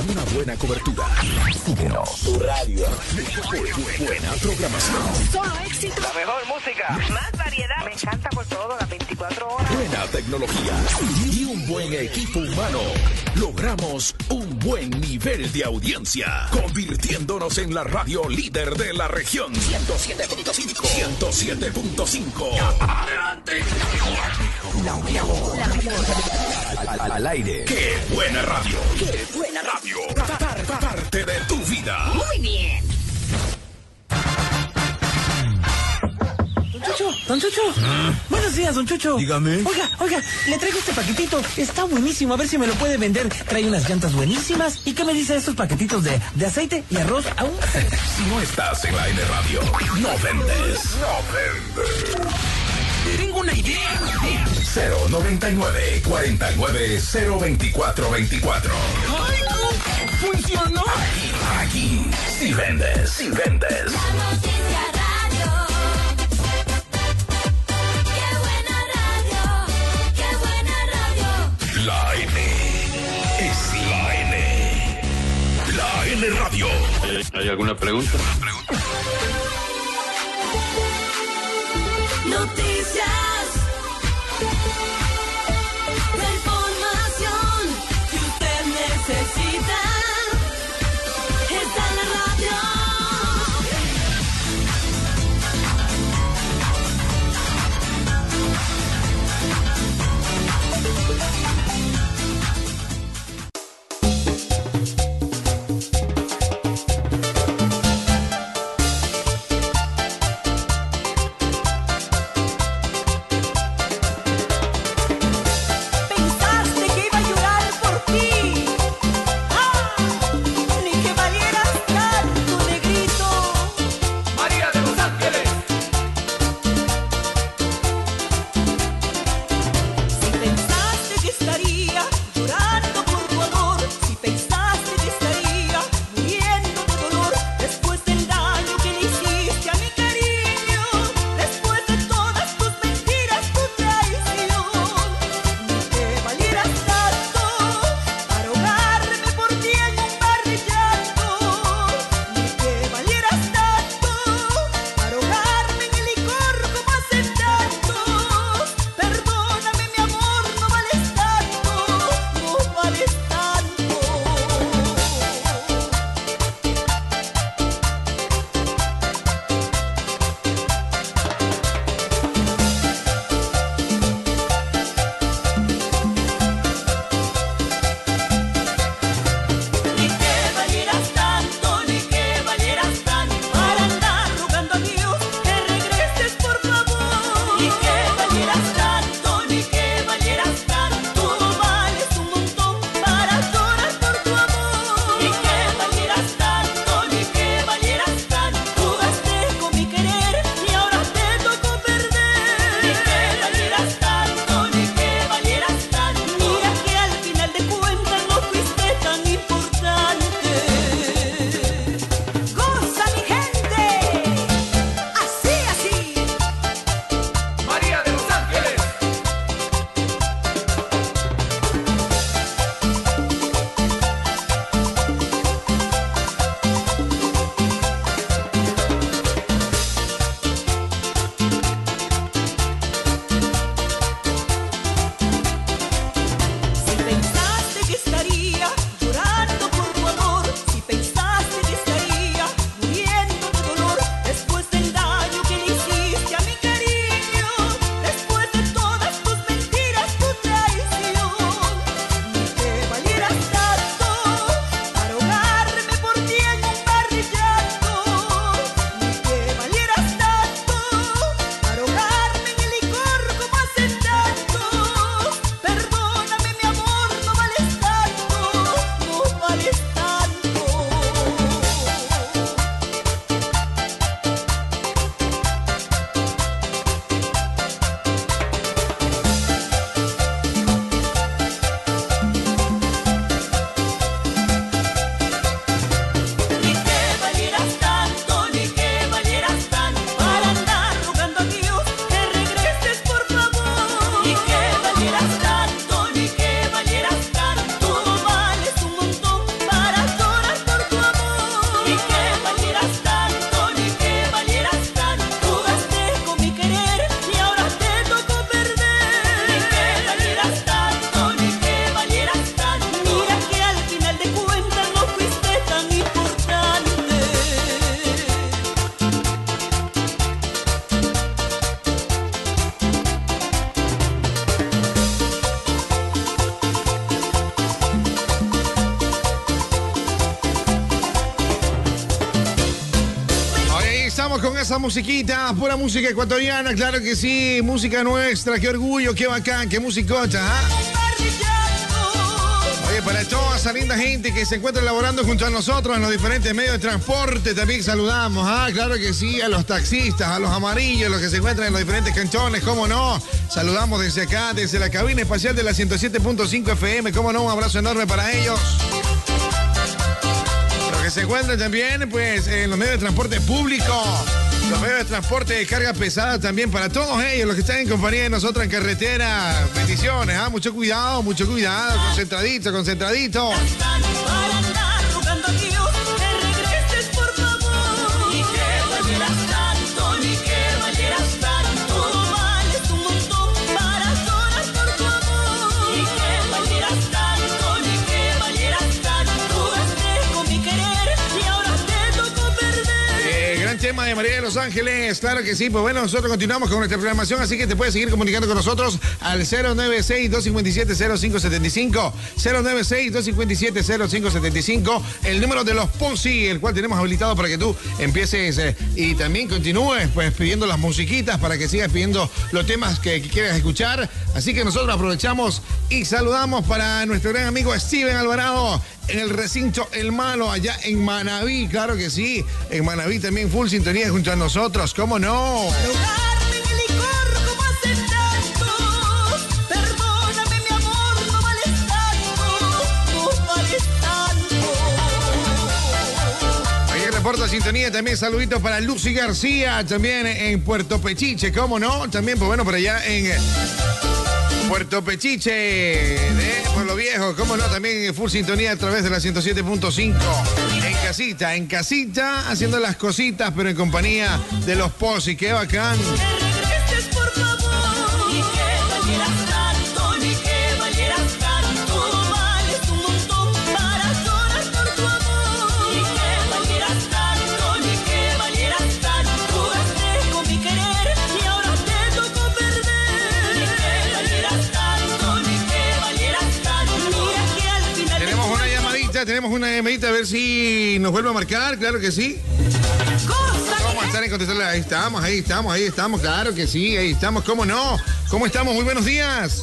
una buena cobertura. Síguenos. Tu radio. Buena programación. Solo éxito. La mejor música. Más variedad. Me encanta por todo, las 24 horas. Buena tecnología y un buen equipo humano. Logramos un buen nivel de audiencia, convirtiéndonos en la radio líder de la región. 107.5. 107.5. Adelante. La mejor. Al aire. ¡Qué buena radio! ¡Qué buena radio! Parte de tu vida. Muy bien. Don Chucho. Buenos días, don Chucho. Dígame. Oiga, le traigo este paquetito. Está buenísimo, a ver si me lo puede vender. Trae unas llantas buenísimas. ¿Y qué me dice de estos paquetitos de aceite y arroz aún? Si no estás en la N Radio, no vendes. Tengo una idea. 099-49-02424. ¡Ay, no! ¡Funcionó! Aquí, si vendes. La noticia radio. Qué buena radio. Qué buena radio. La N es la N. La N Radio. ¿Hay alguna pregunta? Noticias. La información que usted necesita está en la radio. continuamos con esa musiquita, pura música ecuatoriana, claro que sí, música nuestra, qué orgullo, qué bacán, qué musicocha, ¿ah? Oye, para toda esa linda gente que se encuentra laborando junto a nosotros en los diferentes medios de transporte, también saludamos, claro que sí, a los taxistas, a los amarillos, los que se encuentran en los diferentes cantones, cómo no, saludamos desde acá, desde la cabina espacial de la 107.5 FM, cómo no, un abrazo enorme para ellos. Los que se encuentran también, pues, en los medios de transporte público, los medios de transporte de carga pesada también, para todos ellos, los que están en compañía de nosotros en carretera, bendiciones, mucho cuidado, concentradito, concentradito. Tema de María de Los Ángeles, claro que sí, pues bueno, nosotros continuamos con nuestra programación, así que te puedes seguir comunicando con nosotros al 096-257-0575, 096-257-0575, el número de los Ponzi, el cual tenemos habilitado para que tú empieces y también continúes pues pidiendo las musiquitas para que sigas pidiendo los temas que quieras escuchar, así que nosotros aprovechamos y saludamos para nuestro gran amigo Steven Alvarado en el recinto El Malo, allá en Manaví, claro que sí, en Manaví también full sintonía junto a nosotros, ¿cómo no? Ahí reporta sintonía, también saluditos para Lucy García, también en Puerto Pechiche, ¿cómo no? También, pues bueno, por allá en Puerto Pechiche, de Pueblo Viejo, cómo no, también full sintonía a través de la 107.5. En casita, haciendo las cositas, pero en compañía de los Posi, qué bacán. Tenemos una llamadita a ver si nos vuelve a marcar, claro que sí. Vamos a estar en contestarle, ahí estamos, claro que sí, ahí estamos, ¿cómo no? ¿Cómo estamos? Muy buenos días.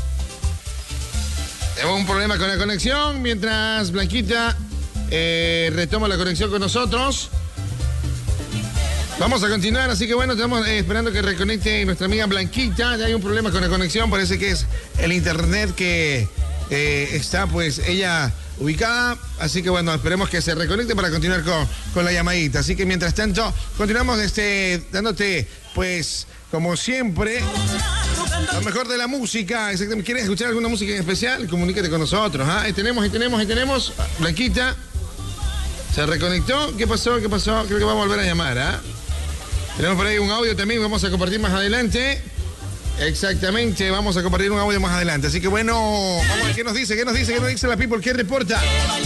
Tenemos un problema con la conexión, mientras Blanquita retoma la conexión con nosotros. Vamos a continuar, así que bueno, estamos esperando que reconecte nuestra amiga Blanquita. Ya hay un problema con la conexión, parece que es el internet que está pues ella ubicada, así que bueno, esperemos que se reconecte para continuar con la llamadita. Así que mientras tanto, continuamos dándote, pues, como siempre, lo mejor de la música. ¿Quieres escuchar alguna música en especial? Comunícate con nosotros. Ahí tenemos. Blanquita, ¿se reconectó? ¿Qué pasó? Creo que va a volver a llamar, Tenemos por ahí un audio también, vamos a compartir más adelante. Exactamente, vamos a compartir un audio más adelante. Así que bueno, vamos a ver qué nos dice la people, qué reporta.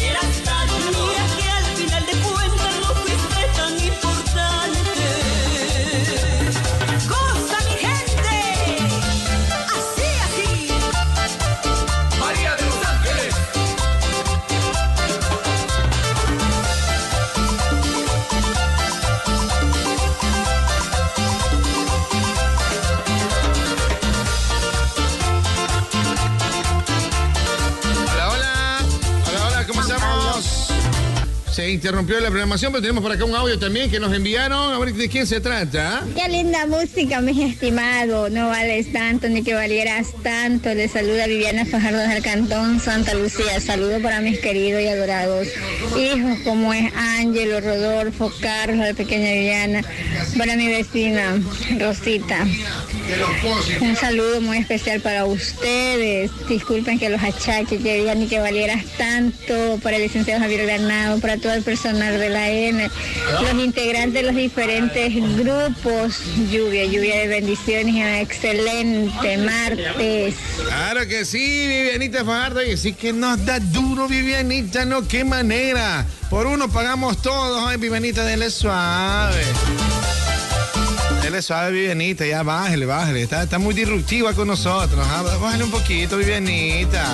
Se interrumpió la programación, pero tenemos por acá un audio también que nos enviaron. A ver de quién se trata. Qué linda música, mis estimados. No vales tanto ni que valieras tanto. Les saluda Viviana Fajardo del Cantón Santa Lucía. Saludo para mis queridos y adorados hijos, como es Ángelo, Rodolfo, Carlos, la pequeña Viviana. Para mi vecina Rosita. Un saludo muy especial para ustedes. Disculpen que los achaque, que digan ni que valieras tanto. Para el licenciado Javier Granado, para todo el personal de la N, los integrantes de los diferentes grupos. Lluvia de bendiciones y un excelente martes. Claro que sí, Vivianita Fajardo. Y sí que nos da duro, Vivianita, ¿no? ¿Qué manera? Por uno pagamos todos. Ay, Vivianita, dele suave. Dele suave, Vivianita, ya bájale. Está muy disruptiva con nosotros. Bájale un poquito, Vivianita.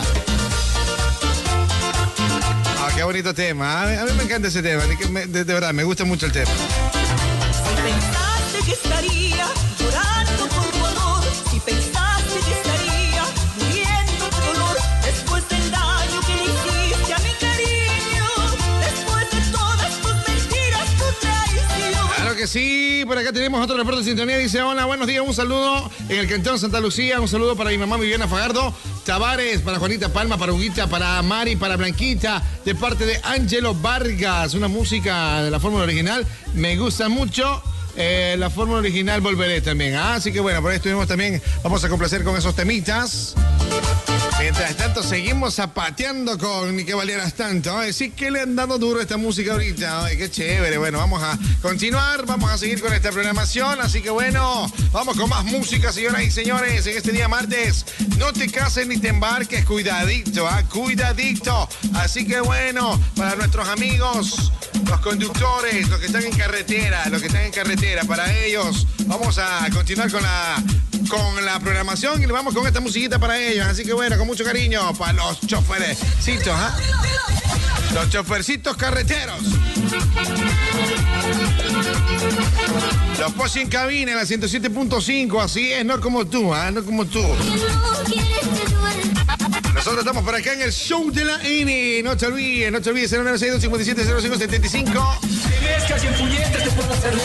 Qué bonito tema. A mí me encanta ese tema. De verdad, me gusta mucho el tema. pensaste que estaría llorando por tu amor, si pensaste que estaría muriendo de dolor, después del daño que le hiciste a mi cariño, después de todas tus mentiras, tu traición. Claro que sí, por acá tenemos otro reporte de sintonía. Dice, hola, buenos días, un saludo en el Cantón Santa Lucía, un saludo para mi mamá Viviana Fajardo Tavares, para Juanita Palma, para Huguita, para Mari, para Blanquita, de parte de Ángelo Vargas. Una música de la fórmula original, me gusta mucho. La fórmula original volveré también. Así que bueno, por ahí estuvimos también. Vamos a complacer con esos temitas. Mientras tanto, seguimos zapateando con Ni que valieras tanto. Sí que le han dado duro a esta música ahorita. Ay, qué chévere. Bueno, vamos a continuar, vamos a seguir con esta programación. Así que bueno, vamos con más música, señoras y señores, en este día martes. No te cases ni te embarques, cuidadito, cuidadito. Así que bueno, para nuestros amigos, los conductores, los que están en carretera, para ellos, vamos a continuar con la programación y le vamos con esta musiquita para ellos. Así que bueno, con mucho cariño para los chofercitos, los chofercitos carreteros. Los Posi en cabina en la 107.5, así es, no como tú, no como tú. Nosotros estamos por acá en el show de la N. No te olvides, 0962-570575. Si ves casi en puñetas te puedo hacer.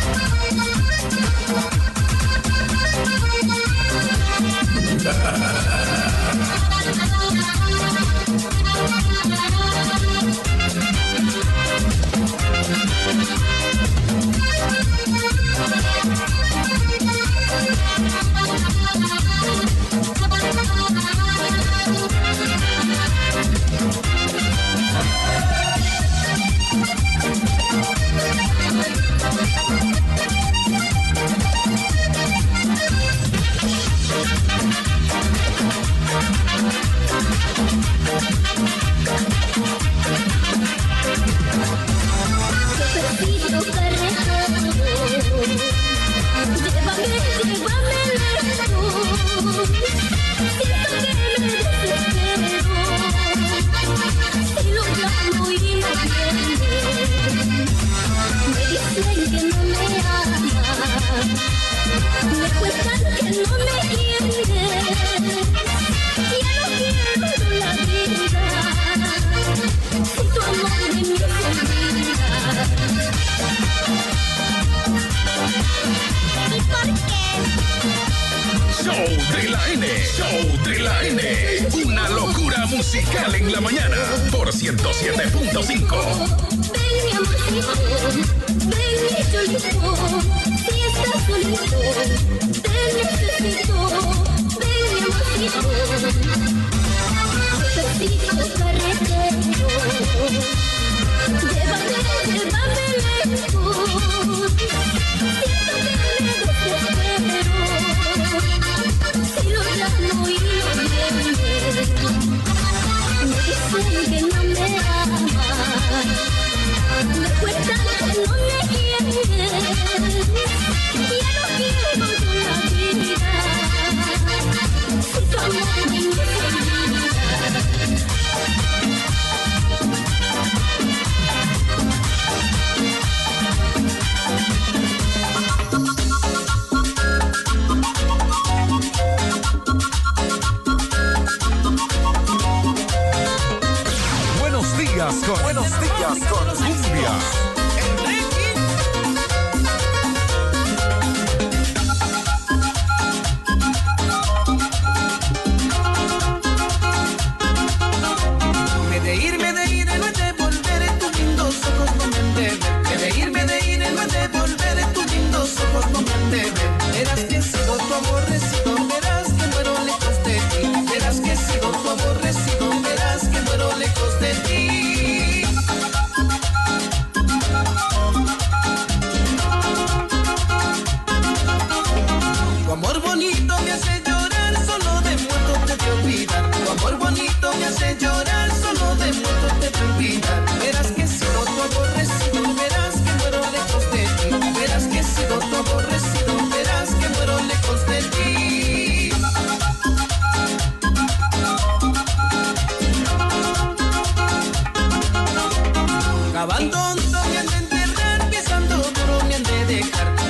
Show de la N. Una locura musical en la mañana por 107.5. Ven mi amorcito, ven mi cholito, si estás solito, te necesito, ven mi amorcito. Chofercito carretero, llévame lejos, siento que me desespero, si lo llamo y lo vienes, me dicen que no me amas, me cuentan que no me quieres, ya no quiero yo la vida, si tu amor me olvida. Buenos días con cumbia. Me de ir, no he de volver, tus lindos ojos no me han de ver. Me de ir, no he de volver, tus lindos ojos no me han de ver. Verás que he sido tu aborrecido, verás que muero lejos de ti. Verás que he sido tu aborrecido, verás que muero lejos de ti. Tu amor bonito me hace llorar, solo de muerto te de olvidar. Tu amor bonito me hace llorar, solo de muerto te de olvidar. Verás que he sido tu aborrecido, verás que muero lejos de ti. Verás que he sido tu aborrecido, verás que muero lejos de ti. Cavando hondo me han de enterrar, pisando duro me han de dejar.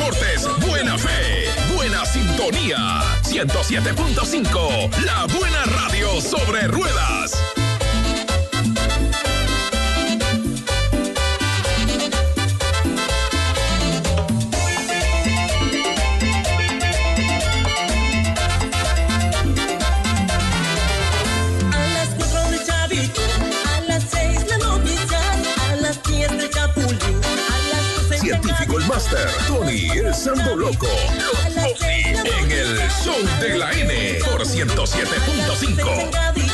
deportes, buena fe, buena sintonía. 107.5, la buena radio sobre ruedas. Científico el Máster, Tony el Sambo Loco, en el show de la N por 107.5.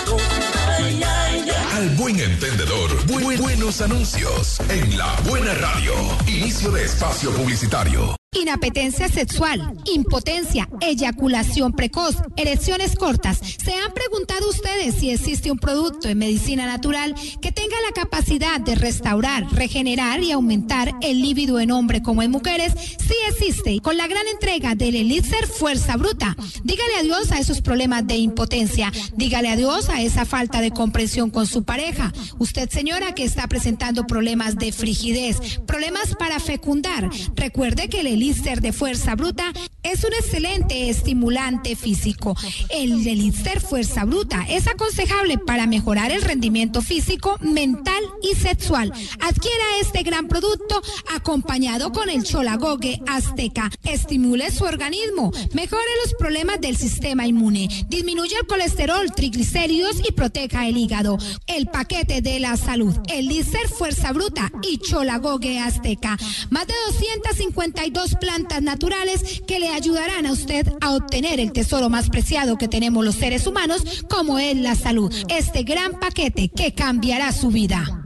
Al buen entendedor, buenos anuncios en la buena radio. Inicio de espacio publicitario. Inapetencia sexual, impotencia, eyaculación precoz, erecciones cortas. ¿Se han preguntado ustedes si existe un producto en medicina natural que tenga la capacidad de restaurar, regenerar y aumentar el líbido en hombres como en mujeres? Sí existe, con la gran entrega del Elixir Fuerza Bruta. Dígale adiós a esos problemas de impotencia, dígale adiós a esa falta de comprensión con su pareja. Usted, señora, que está presentando problemas de frigidez, problemas para fecundar, recuerde que el Elixir de Fuerza Bruta es un excelente estimulante físico. El Elixir Fuerza Bruta es aconsejable para mejorar el rendimiento físico, mental y sexual. Adquiera este gran producto acompañado con el Cholagogue Azteca. Estimule su organismo, mejore los problemas del sistema inmune, disminuye el colesterol, triglicéridos y proteja el hígado. El paquete de la salud, Elixir Fuerza Bruta y Cholagogue Azteca. Más de 252 plantas naturales que le ayudarán a usted a obtener el tesoro más preciado que tenemos los seres humanos, como es la salud. Este gran paquete que cambiará su vida.